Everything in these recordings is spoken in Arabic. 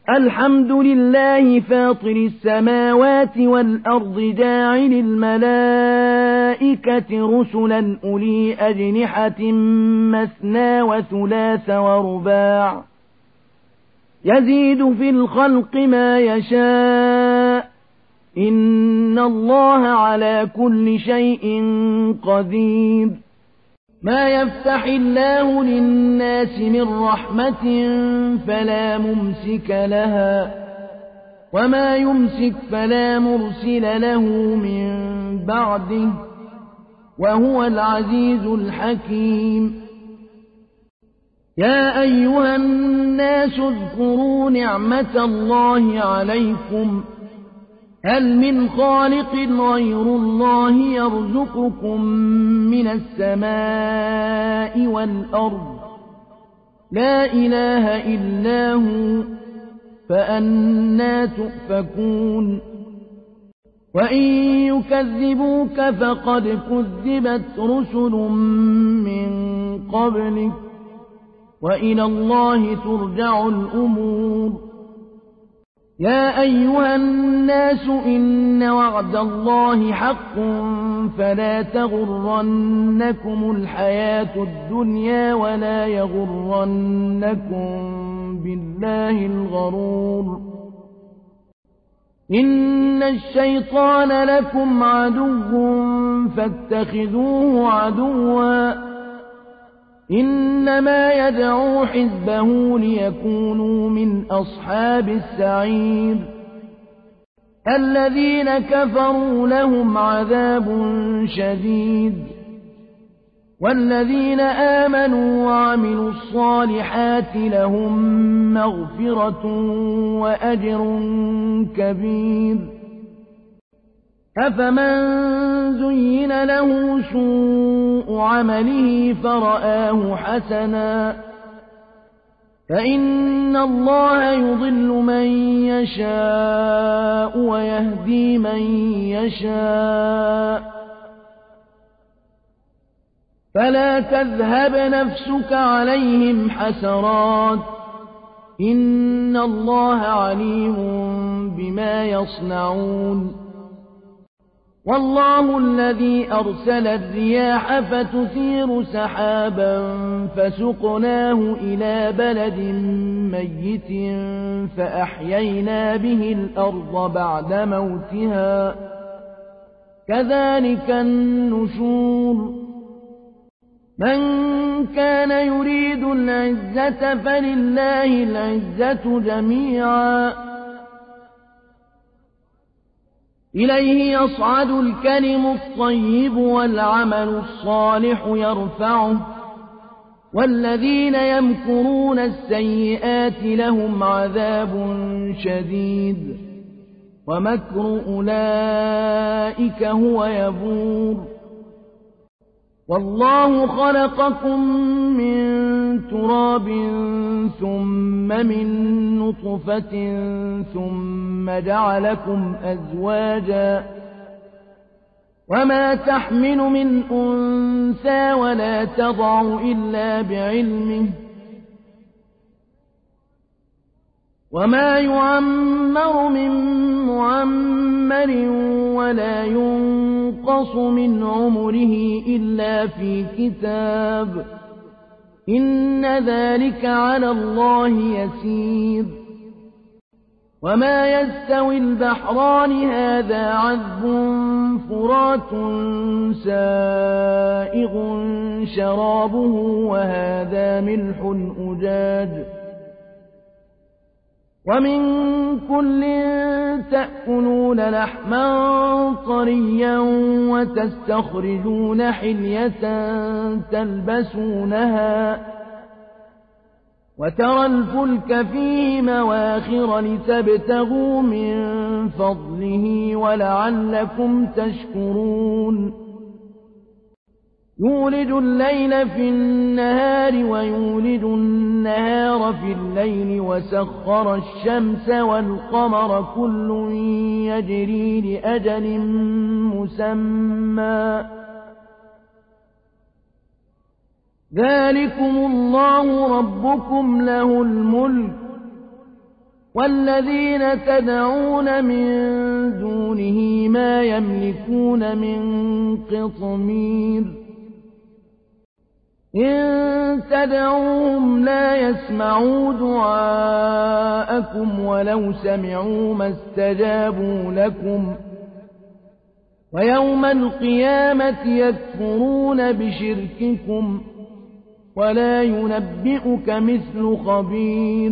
الحمد لله فاطر السماوات والأرض جاعل الملائكة رسلا أولي أجنحة مثنى وثلاث ورباع يزيد في الخلق ما يشاء إن الله على كل شيء قدير. ما يفتح الله للناس من رحمة فلا ممسك لها وما يمسك فلا مرسل له من بعده وهو العزيز الحكيم. يا أيها الناس اذكروا نعمة الله عليكم هل من خالق غير الله يرزقكم من السماء والأرض لا إله إلا هو فأنى تؤفكون. وإن يكذبوك فقد كذبت رسل من قبلك وإلى الله ترجع الأمور. يا أيها الناس إن وعد الله حق فلا تغرنكم الحياة الدنيا ولا يغرنكم بالله الغرور. إن الشيطان لكم عدو فاتخذوه عدوا إنما يدعو حزبه ليكونوا من أصحاب السعير. الذين كفروا لهم عذاب شديد والذين آمنوا وعملوا الصالحات لهم مغفرة وأجر كبير. أفمن زين له سوء عمله فرآه حسنا فإن الله يضل من يشاء ويهدي من يشاء فلا تذهب نفسك عليهم حسرات إن الله عليم بما يصنعون. والله الذي أرسل الرياح فتثير سحابا فسقناه إلى بلد ميت فأحيينا به الأرض بعد موتها كذلك النشور. من كان يريد العزة فلله العزة جميعا إليه يصعد الكلم الطيب والعمل الصالح يرفعه والذين يمكرون السيئات لهم عذاب شديد ومكر أولئك هو يبور. والله خلقكم من تراب ثم من نطفة ثم جعلكم أزواجا وما تحمل من أنثى ولا تضع إلا بعلمه وما يعمر من معمر ولا ينقص من عمره إلا في كتاب إن ذلك على الله يسير. وما يستوي البحران هذا عذب فرات سائغ شرابه وهذا ملح أجاج ومن كل تأكلون لحما طريا وتستخرجون حلية تلبسونها وترى الفلك فيه مواخر لتبتغوا من فضله ولعلكم تشكرون. يولج الليل في النهار ويولج النهار في الليل وسخر الشمس والقمر كل يجري لأجل مسمى ذلكم الله ربكم له الملك والذين تدعون من دونه ما يملكون من قطمير إن تدعوهم لا يسمعوا دعاءكم ولو سمعوا ما استجابوا لكم ويوم القيامة يكفرون بشرككم ولا ينبئك مثل خبير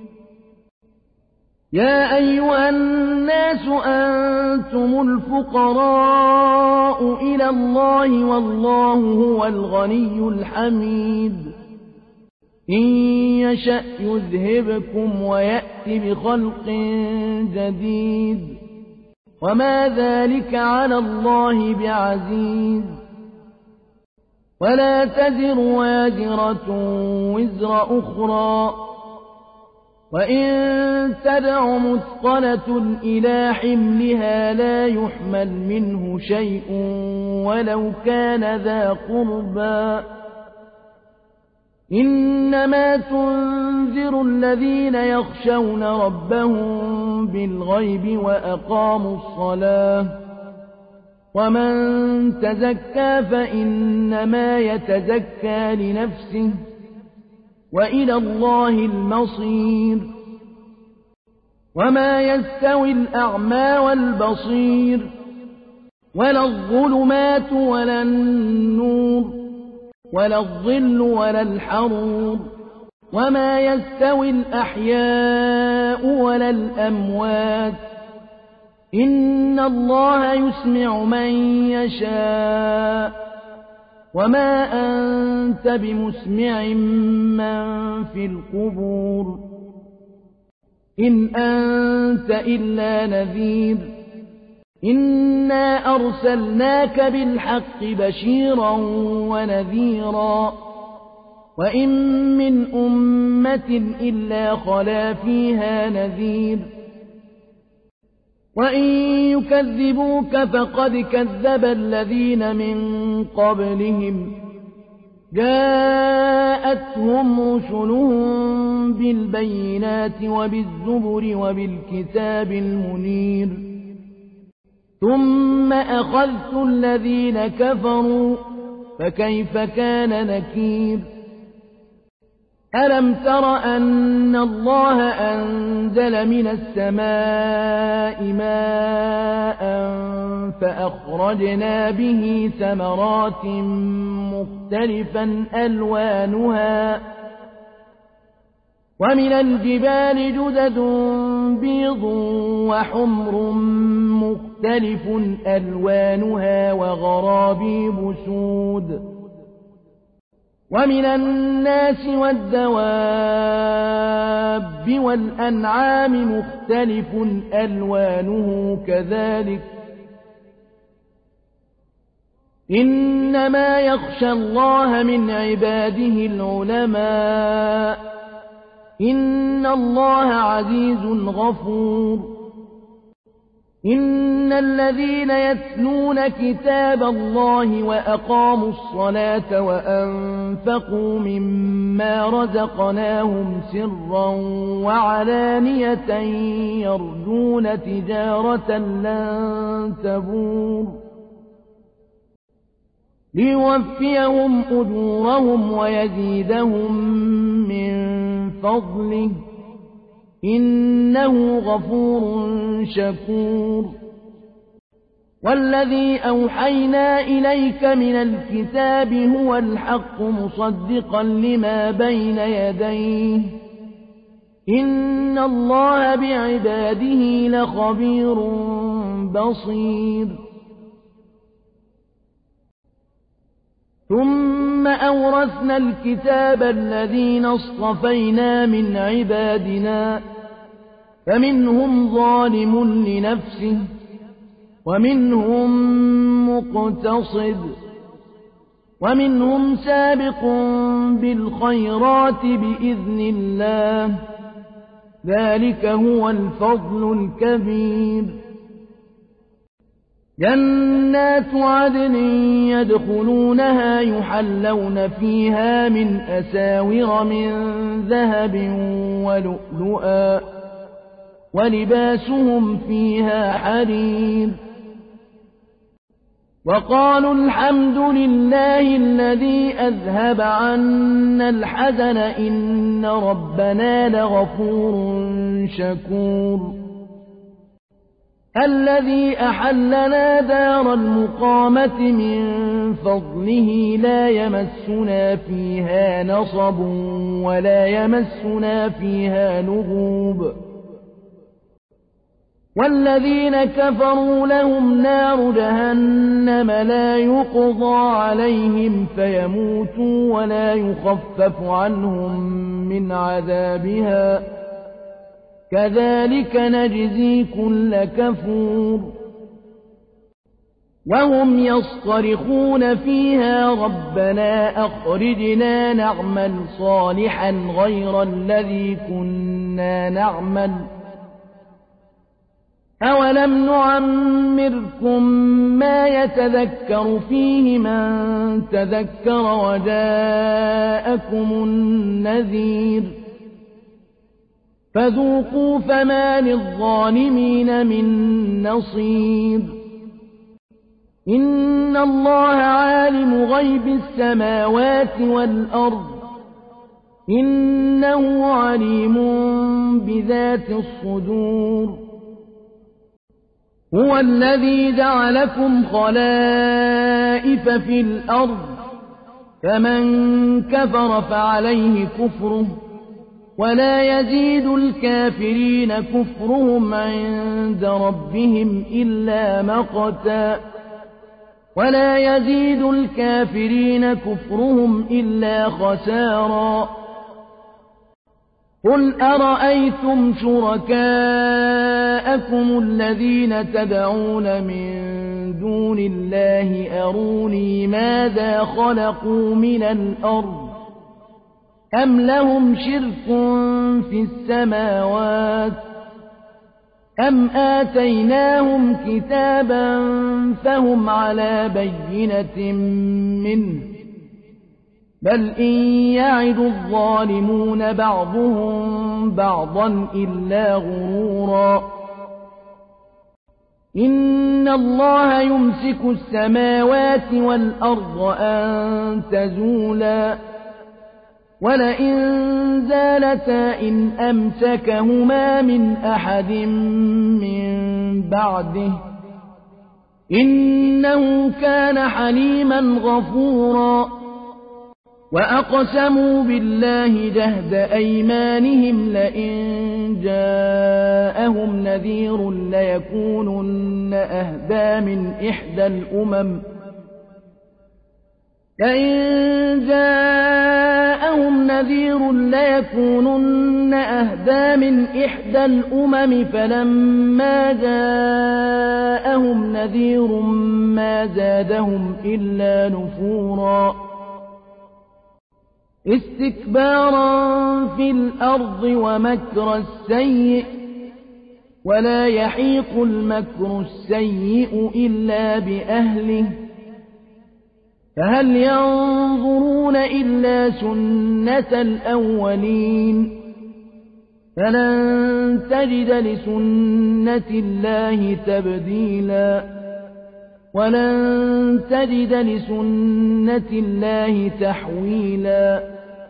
يا أيها الناس أنتم الفقراء إلى الله والله هو الغني الحميد إن يشأ يذهبكم ويأت بخلق جديد وما ذلك على الله بعزيز ولا تزر وازرة وزر أخرى وإن تدع مثقلة إلى حملها لا يحمل منه شيء ولو كان ذا قربى إنما تنذر الذين يخشون ربهم بالغيب وأقاموا الصلاة ومن تزكى فإنما يتزكى لنفسه وإلى الله المصير وما يستوي الأعمى والبصير ولا الظلمات ولا النور ولا الظل ولا الحرور وما يستوي الأحياء ولا الأموات إن الله يسمع من يشاء وما أنت بمسمع من في القبور إن أنت إلا نذير إنا أرسلناك بالحق بشيرا ونذيرا وإن من أمة إلا خلا فيها نذير وإن يكذبوك فقد كذب الذين من قبلهم جاءتهم رسلهم بالبينات وبالزبر وبالكتاب المنير ثم أخذت الذين كفروا فكيف كان نكير ألم تر أن الله أنزل من السماء ماء فأخرجنا به ثمرات مختلفا ألوانها ومن الجبال جدد بيض وحمر مختلف ألوانها وغرابيب سود ومن الناس والدواب والأنعام مختلف ألوانه كذلك إنما يخشى الله من عباده العلماء إن الله عزيز غفور إن الذين يتلون كتاب الله وأقاموا الصلاة وأنفقوا مما رزقناهم سرا وعلانية يرجون تجارة لن تبور ليوفيهم أجورهم ويزيدهم من فضله إنه غفور شكور والذي أوحينا إليك من الكتاب هو الحق مصدقا لما بين يديه إن الله بعباده لخبير بصير ثم أورثنا الكتاب الذين اصطفينا من عبادنا فمنهم ظالم لنفسه ومنهم مقتصد ومنهم سابق بالخيرات بإذن الله ذلك هو الفضل الكبير جنات عدن يدخلونها يحلون فيها من أساور من ذهب ولؤلؤا ولباسهم فيها حرير وقالوا الحمد لله الذي أذهب عنا الحزن إن ربنا لغفور شكور الذي أحلنا دار المقامة من فضله لا يمسنا فيها نصب ولا يمسنا فيها لغوب والذين كفروا لهم نار جهنم لا يقضى عليهم فيموتوا ولا يخفف عنهم من عذابها كذلك نجزي كل كفور وهم يصطرخون فيها ربنا أخرجنا نعمل صالحا غير الذي كنا نعمل أولم نعمركم ما يتذكر فيه من تذكر وجاءكم النذير فذوقوا فما للظالمين من نصير إن الله عالم غيب السماوات والأرض إنه عليم بذات الصدور هو الذي جعلكم خلائف في الأرض فمن كفر فعليه كفره ولا يزيد الكافرين كفرهم عند ربهم إلا مقتا ولا يزيد الكافرين كفرهم إلا خسارا قل أرأيتم شركاءكم الذين تدعون من دون الله أروني ماذا خلقوا من الأرض أم لهم شرك في السماوات أم آتيناهم كتابا فهم على بينة منه بل إن يعد الظالمون بعضهم بعضا إلا غرورا إن الله يمسك السماوات والأرض أن تزولا ولئن زالتا إن أمسكهما من أحد من بعده إنه كان حليما غفورا وأقسموا بالله جهد أيمانهم لئن جاءهم نذير ليكونن أهدى من إحدى الأمم لئن جاءهم نذير ليكونن أهدى من إحدى الأمم فلما جاءهم نذير ما زادهم إلا نفورا استكبارا في الأرض ومكر السيء ولا يحيق المكر السيء إلا بأهله فهل ينظرون إلا سنة الأولين فلن تجد لسنة الله تبديلا ولن تجد لسنة الله تحويلا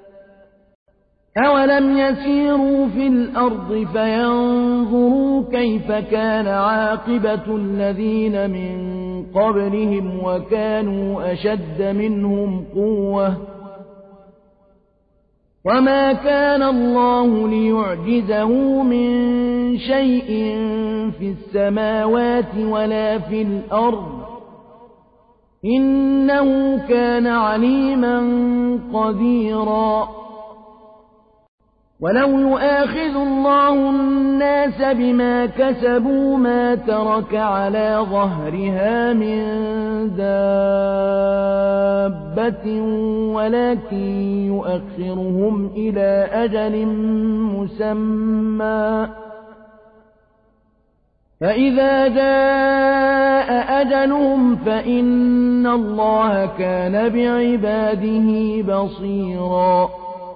أولم يسيروا في الأرض فينظروا كيف كان عاقبة الذين من قبلهم وكانوا أشد منهم قوة وما كان الله ليعجزه من شيء في السماوات ولا في الأرض إنه كان عليما قديرا ولو يؤاخذ الله الناس بما كسبوا ما ترك على ظهرها من دابة ولكن يؤخرهم إلى أجل مسمى فإذا جاء أجلهم فإن الله كان بعباده بصيرا